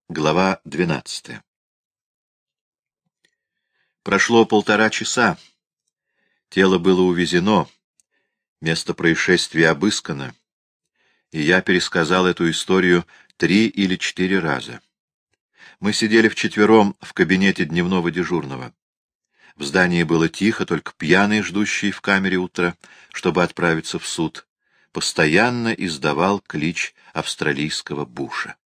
Глава 12. Прошло 1,5 часа. Тело было увезено, место происшествия обыскано, и я пересказал эту историю 3 или 4 раза. Мы сидели вчетвером в кабинете дневного дежурного. В здании было тихо, только пьяный, ждущий в камере утра, чтобы отправиться в суд, постоянно издавал клич австралийского буша.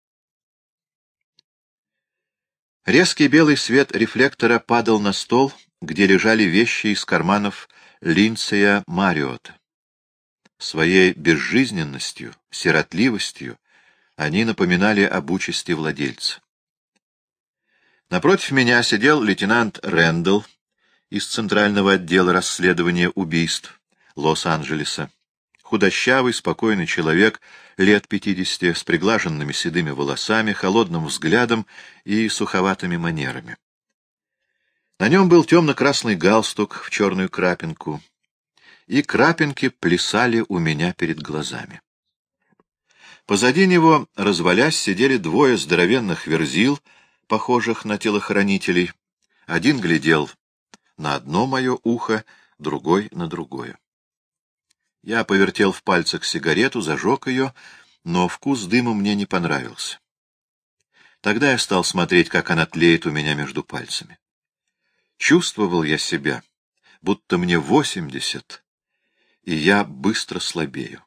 Резкий белый свет рефлектора падал на стол, где лежали вещи из карманов Линдсея Марриотта. Своей безжизненностью, сиротливостью они напоминали об участи владельца. Напротив меня сидел лейтенант Рэндалл из Центрального отдела расследования убийств Лос-Анджелеса. Худощавый, спокойный человек, лет 50, с приглаженными седыми волосами, холодным взглядом и суховатыми манерами. На нем был темно-красный галстук в черную крапинку, и крапинки плясали у меня перед глазами. Позади него, развалясь, сидели двое здоровенных верзил, похожих на телохранителей. Один глядел на одно мое ухо, другой — на другое. Я повертел в пальцах сигарету, зажег ее, но вкус дыма мне не понравился. Тогда я стал смотреть, как она тлеет у меня между пальцами. Чувствовал я себя, будто мне 80, и я быстро слабею.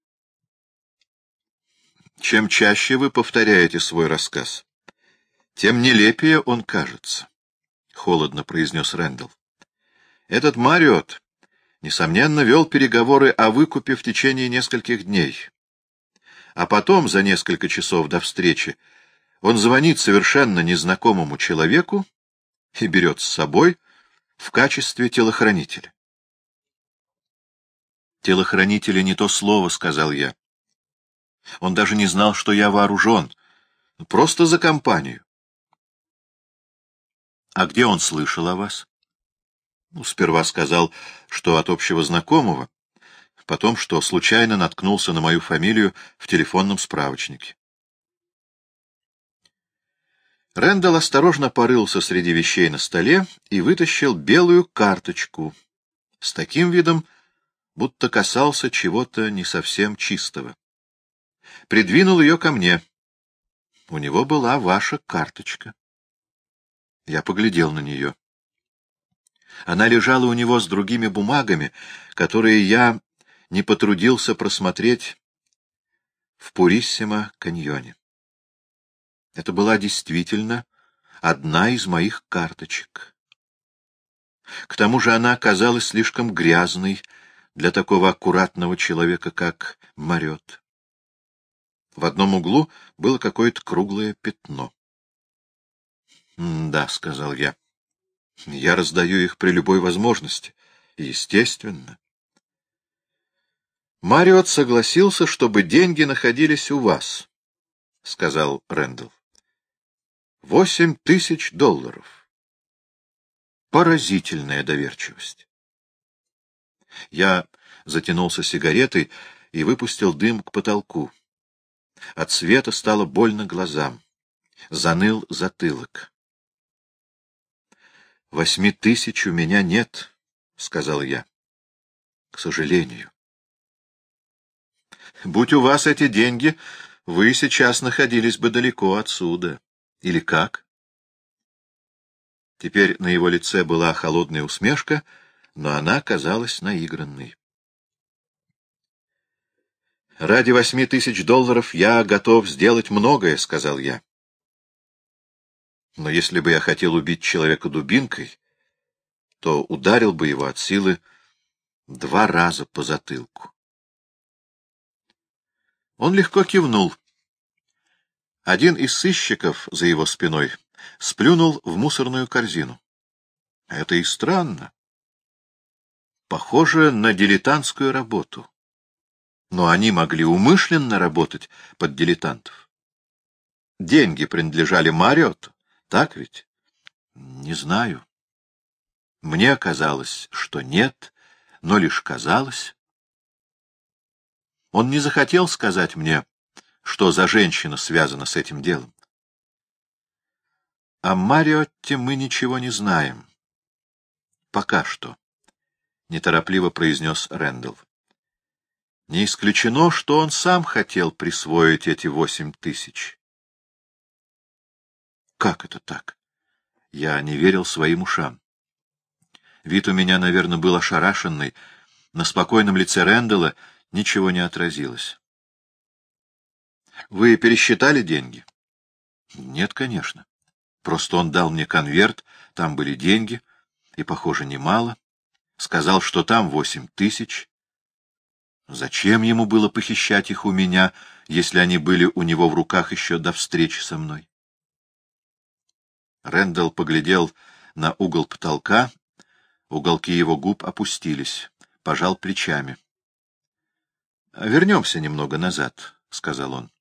Чем чаще вы повторяете свой рассказ, тем нелепее он кажется, — холодно произнес Рэндалл. Этот Марриотт, несомненно, вел переговоры о выкупе в течение нескольких дней. А потом, за несколько часов до встречи, он звонит совершенно незнакомому человеку и берет с собой в качестве телохранителя. «Телохранители — не то слово», — сказал я. Он даже не знал, что я вооружен. Просто за компанию. А где он слышал о вас? Сперва сказал, что от общего знакомого, потом, что случайно наткнулся на мою фамилию в телефонном справочнике. Рэндалл осторожно порылся среди вещей на столе и вытащил белую карточку с таким видом, будто касался чего-то не совсем чистого. Придвинул ее ко мне. У него была ваша карточка. Я поглядел на нее. Она лежала у него с другими бумагами, которые я не потрудился просмотреть в Пуриссимо-каньоне. Это была действительно одна из моих карточек. К тому же она казалась слишком грязной для такого аккуратного человека, как Марриотт. В одном углу было какое-то круглое пятно. «Да», — сказал я. «Я раздаю их при любой возможности. Естественно». «Марриотт согласился, чтобы деньги находились у вас», — сказал Рэндалл. $8000. Поразительная доверчивость. Я затянулся сигаретой и выпустил дым к потолку. От света стало больно глазам. Заныл затылок. 8000 у меня нет, — сказал я. К сожалению. Будь у вас эти деньги, вы сейчас находились бы далеко отсюда. Или как? Теперь на его лице была холодная усмешка, но она казалась наигранной. «Ради $8000 я готов сделать многое», — сказал я. «Но если бы я хотел убить человека дубинкой, то ударил бы его от силы 2 раза по затылку». Он легко кивнул. Один из сыщиков за его спиной сплюнул в мусорную корзину. Это и странно. Похоже на дилетантскую работу. Но они могли умышленно работать под дилетантов. Деньги принадлежали Марриотту, так ведь? Не знаю. Мне казалось, что нет, но лишь казалось. Он не захотел сказать мне, что за женщина связана с этим делом. О Мариотте мы ничего не знаем. Пока что, — неторопливо произнес Рэндалл. Не исключено, что он сам хотел присвоить эти 8000. Как это так? Я не верил своим ушам. Вид у меня, наверное, был ошарашенный. На спокойном лице Рэндалла ничего не отразилось. Вы пересчитали деньги? Нет, конечно. Просто он дал мне конверт, там были деньги, и, похоже, немало. Сказал, что там 8000. Зачем ему было похищать их у меня, если они были у него в руках еще до встречи со мной? Рэндалл поглядел на угол потолка, уголки его губ опустились, пожал плечами. — Вернемся немного назад, — сказал он.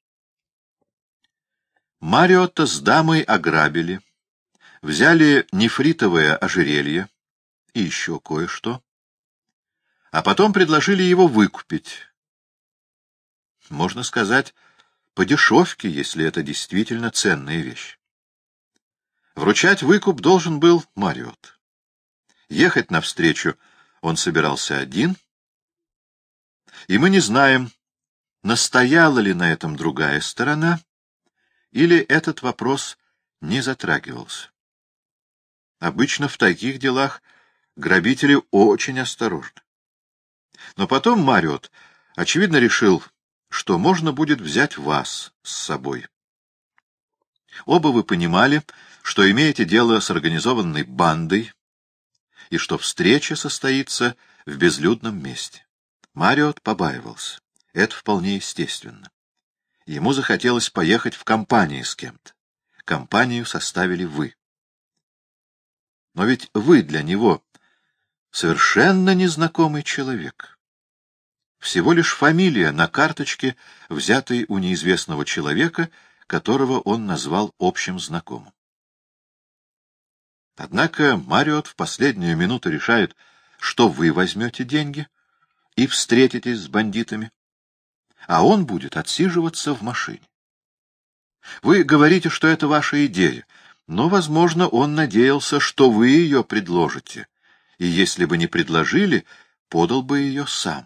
Мариотта с дамой ограбили, взяли нефритовое ожерелье и еще кое-что, а потом предложили его выкупить. Можно сказать, по дешевке, если это действительно ценная вещь. Вручать выкуп должен был Мариотта. Ехать навстречу он собирался один, и мы не знаем, настояла ли на этом другая сторона, или этот вопрос не затрагивался. Обычно в таких делах грабители очень осторожны. Но потом Мариотта, очевидно, решил, что можно будет взять вас с собой. Оба вы понимали, что имеете дело с организованной бандой, и что встреча состоится в безлюдном месте. Мариотта побаивался. Это вполне естественно. Ему захотелось поехать в компании с кем-то. Компанию составили вы. Но ведь вы для него совершенно незнакомый человек. Всего лишь фамилия на карточке, взятой у неизвестного человека, которого он назвал общим знакомым. Однако Мариотта в последнюю минуту решает, что вы возьмете деньги и встретитесь с бандитами, а он будет отсиживаться в машине. Вы говорите, что это ваша идея, но, возможно, он надеялся, что вы ее предложите, и если бы не предложили, подал бы ее сам.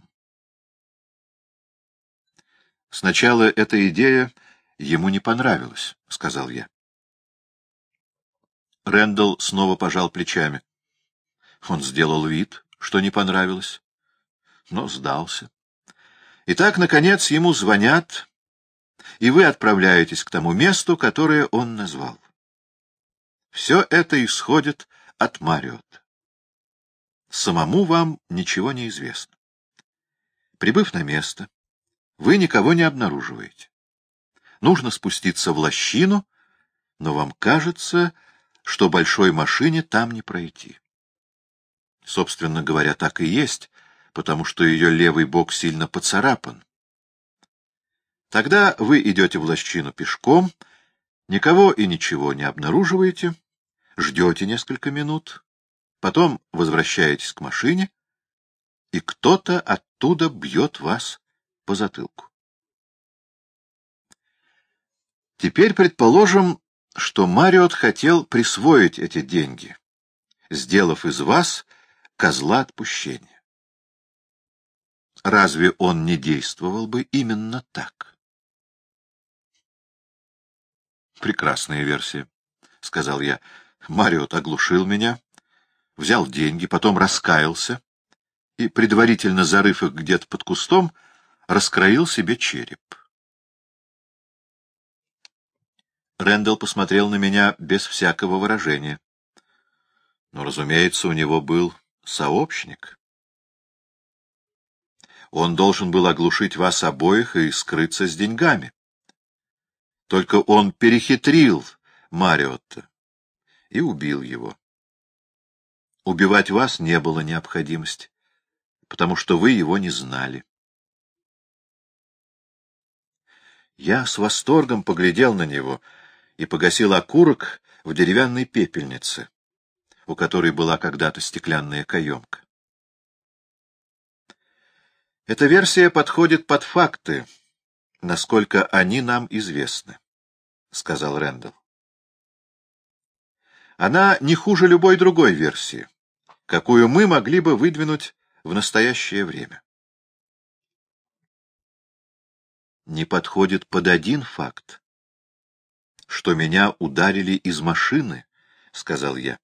Сначала эта идея ему не понравилась, — сказал я. Рэндалл снова пожал плечами. Он сделал вид, что не понравилось, но сдался. Итак, наконец, ему звонят, и вы отправляетесь к тому месту, которое он назвал. Все это исходит от Мариотта. Самому вам ничего не известно. Прибыв на место, вы никого не обнаруживаете. Нужно спуститься в лощину, но вам кажется, что большой машине там не пройти. Собственно говоря, так и есть, потому что ее левый бок сильно поцарапан. Тогда вы идете в лощину пешком, никого и ничего не обнаруживаете, ждете несколько минут, потом возвращаетесь к машине, и кто-то оттуда бьет вас по затылку. Теперь предположим, что Мариотта хотел присвоить эти деньги, сделав из вас козла отпущения. Разве он не действовал бы именно так? Прекрасная версия, — сказал я. Мариотта оглушил меня, взял деньги, потом раскаялся и, предварительно зарыв их где-то под кустом, раскроил себе череп. Рэндалл посмотрел на меня без всякого выражения. Но, разумеется, у него был сообщник. Он должен был оглушить вас обоих и скрыться с деньгами. Только он перехитрил Мариотта и убил его. Убивать вас не было необходимости, потому что вы его не знали. Я с восторгом поглядел на него и погасил окурок в деревянной пепельнице, у которой была когда-то стеклянная каемка. Эта версия подходит под факты, насколько они нам известны, — сказал Рэндалл. Она не хуже любой другой версии, какую мы могли бы выдвинуть в настоящее время. Не подходит под один факт, что меня ударили из машины, — сказал я.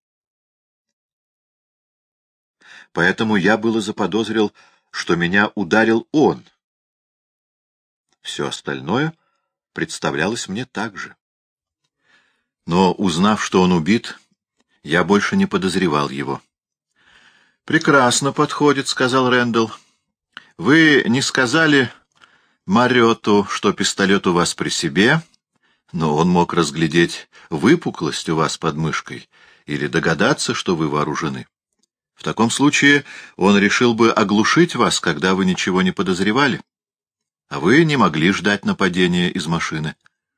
Поэтому я было заподозрил, что меня ударил он. Все остальное представлялось мне так же. Но, узнав, что он убит, я больше не подозревал его. — Прекрасно подходит, — сказал Рэндалл. — Вы не сказали Марриоту, что пистолет у вас при себе, но он мог разглядеть выпуклость у вас под мышкой или догадаться, что вы вооружены. В таком случае он решил бы оглушить вас, когда вы ничего не подозревали, а вы не могли ждать нападения из машины.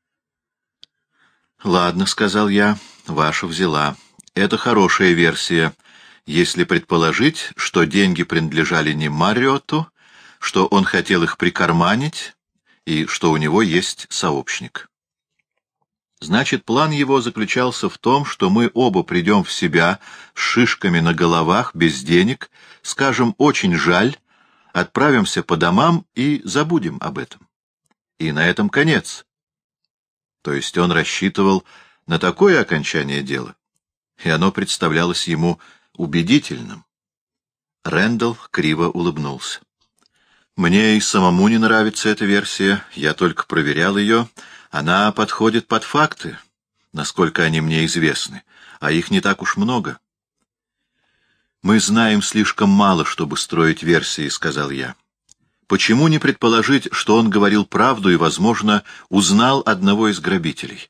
— Ладно, — сказал я, — ваша взяла. Это хорошая версия, если предположить, что деньги принадлежали не Марриоту, что он хотел их прикарманить и что у него есть сообщник. Значит, план его заключался в том, что мы оба придем в себя с шишками на головах, без денег, скажем «очень жаль», отправимся по домам и забудем об этом. И на этом конец. То есть он рассчитывал на такое окончание дела, и оно представлялось ему убедительным. Рэндалл криво улыбнулся. Мне и самому не нравится эта версия, я только проверял ее. Она подходит под факты, насколько они мне известны, а их не так уж много. Мы знаем слишком мало, чтобы строить версии, — сказал я. Почему не предположить, что он говорил правду и, возможно, узнал одного из грабителей?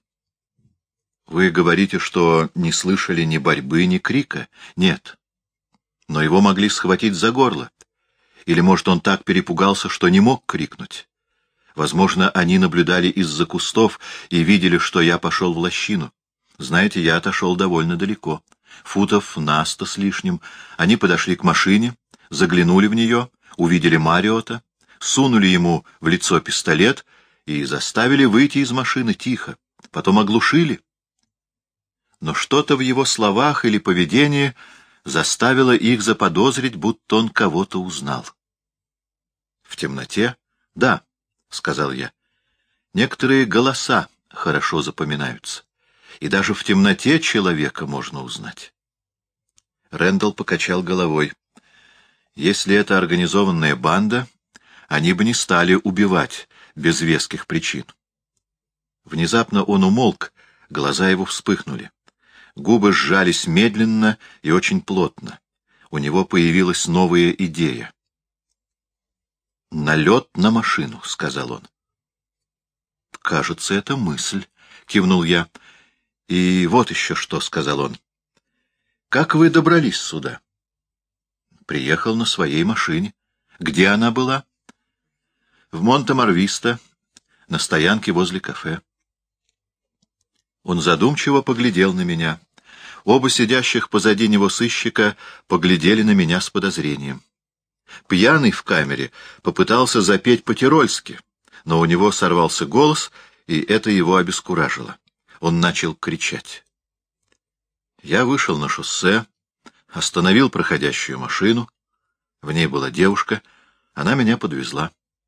Вы говорите, что не слышали ни борьбы, ни крика. Нет. Но его могли схватить за горло. Или, может, он так перепугался, что не мог крикнуть. Возможно, они наблюдали из-за кустов и видели, что я пошел в лощину. Знаете, я отошел довольно далеко, футов на 100 с лишним. Они подошли к машине, заглянули в нее, увидели Марриота, сунули ему в лицо пистолет и заставили выйти из машины тихо, потом оглушили. Но что-то в его словах или поведении заставило их заподозрить, будто он кого-то узнал. В темноте? Да. — сказал я. — Некоторые голоса хорошо запоминаются, и даже в темноте человека можно узнать. Рэндалл покачал головой. Если это организованная банда, они бы не стали убивать без веских причин. Внезапно он умолк, глаза его вспыхнули. Губы сжались медленно и очень плотно. У него появилась новая идея. «Налет на машину», — сказал он. «Кажется, это мысль», — кивнул я. «И вот еще что», — сказал он. «Как вы добрались сюда?» «Приехал на своей машине. Где она была?» «В Монте-Марвисто, на стоянке возле кафе». Он задумчиво поглядел на меня. Оба сидящих позади него сыщика поглядели на меня с подозрением. Пьяный в камере попытался запеть по-тирольски, но у него сорвался голос, и это его обескуражило. Он начал кричать. Я вышел на шоссе, остановил проходящую машину. В ней была девушка, она меня подвезла.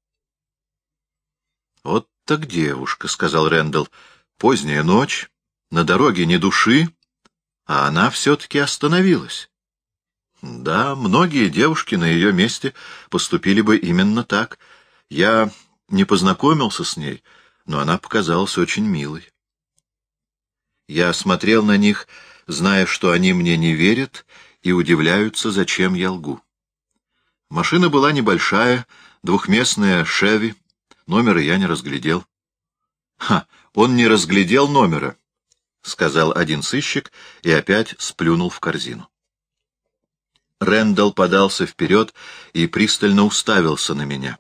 — Вот так девушка, — сказал Рэндалл. — Поздняя ночь, на дороге ни души, а она все-таки остановилась. Да, многие девушки на ее месте поступили бы именно так. Я не познакомился с ней, но она показалась очень милой. Я смотрел на них, зная, что они мне не верят и удивляются, зачем я лгу. Машина была небольшая, двухместная «Шеви», номера я не разглядел. — Ха, он не разглядел номера, — сказал один сыщик и опять сплюнул в корзину. Рэндалл подался вперед и пристально уставился на меня.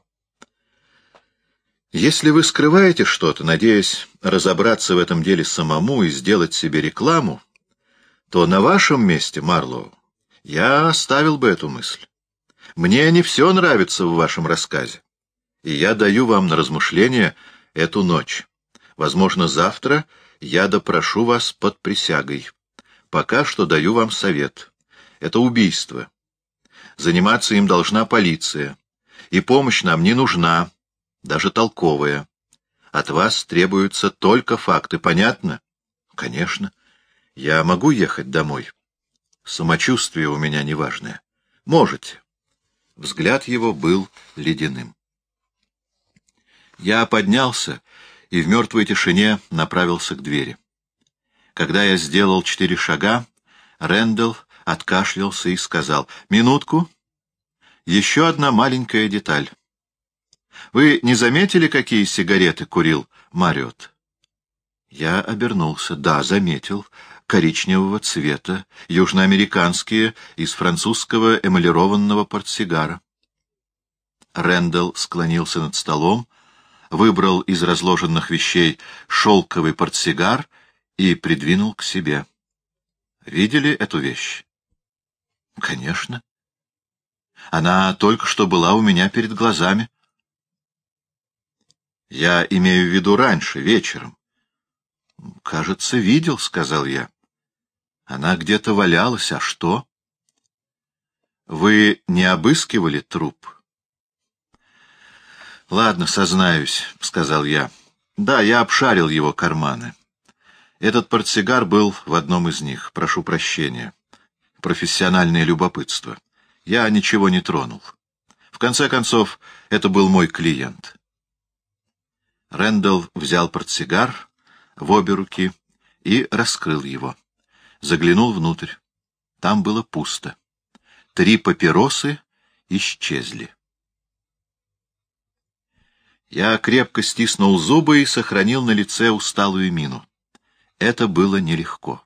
«Если вы скрываете что-то, надеясь разобраться в этом деле самому и сделать себе рекламу, то на вашем месте, Марлоу, я оставил бы эту мысль. Мне не все нравится в вашем рассказе, и я даю вам на размышление эту ночь. Возможно, завтра я допрошу вас под присягой. Пока что даю вам совет. Это убийство. Заниматься им должна полиция. И помощь нам не нужна, даже толковая. От вас требуются только факты, понятно? Конечно. Я могу ехать домой. Самочувствие у меня неважное. Можете. Взгляд его был ледяным. Я поднялся и в мертвой тишине направился к двери. Когда я сделал 4 шага, Рэндалл откашлялся и сказал: «Минутку. Еще одна маленькая деталь. Вы не заметили, какие сигареты курил Марриотт?» Я обернулся. Да, заметил. Коричневого цвета, южноамериканские, из французского эмалированного портсигара. Рэндалл склонился над столом, выбрал из разложенных вещей шелковый портсигар и придвинул к себе. Видели эту вещь? Конечно. Она только что была у меня перед глазами. Я имею в виду раньше, вечером. Кажется, видел, — сказал я. Она где-то валялась, а что? Вы не обыскивали труп? Ладно, сознаюсь, — сказал я. Да, я обшарил его карманы. Этот портсигар был в одном из них. Прошу прощения. Профессиональное любопытство. Я ничего не тронул. В конце концов, это был мой клиент. Рэндалл взял портсигар в обе руки и раскрыл его. Заглянул внутрь. Там было пусто. 3 папиросы исчезли. Я крепко стиснул зубы и сохранил на лице усталую мину. Это было нелегко.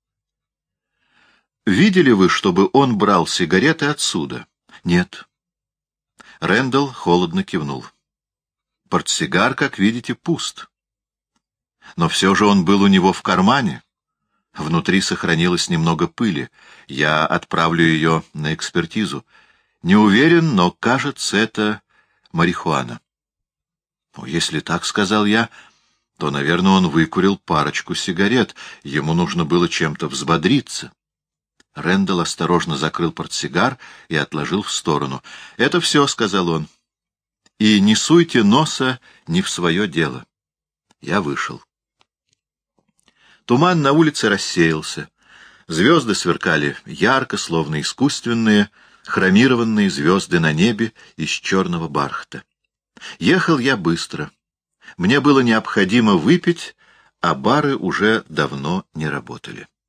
«Видели вы, чтобы он брал сигареты отсюда?» «Нет». Рэндалл холодно кивнул. «Портсигар, как видите, пуст. Но все же он был у него в кармане. Внутри сохранилось немного пыли. Я отправлю ее на экспертизу. Не уверен, но, кажется, это марихуана». «Ну, если так, — сказал я, — то, наверное, он выкурил парочку сигарет. Ему нужно было чем-то взбодриться». Рэндалл осторожно закрыл портсигар и отложил в сторону. «Это все, — сказал он. — И не суйте носа не в свое дело». Я вышел. Туман на улице рассеялся. Звезды сверкали ярко, словно искусственные, хромированные звезды на небе из черного бархата. Ехал я быстро. Мне было необходимо выпить, а бары уже давно не работали.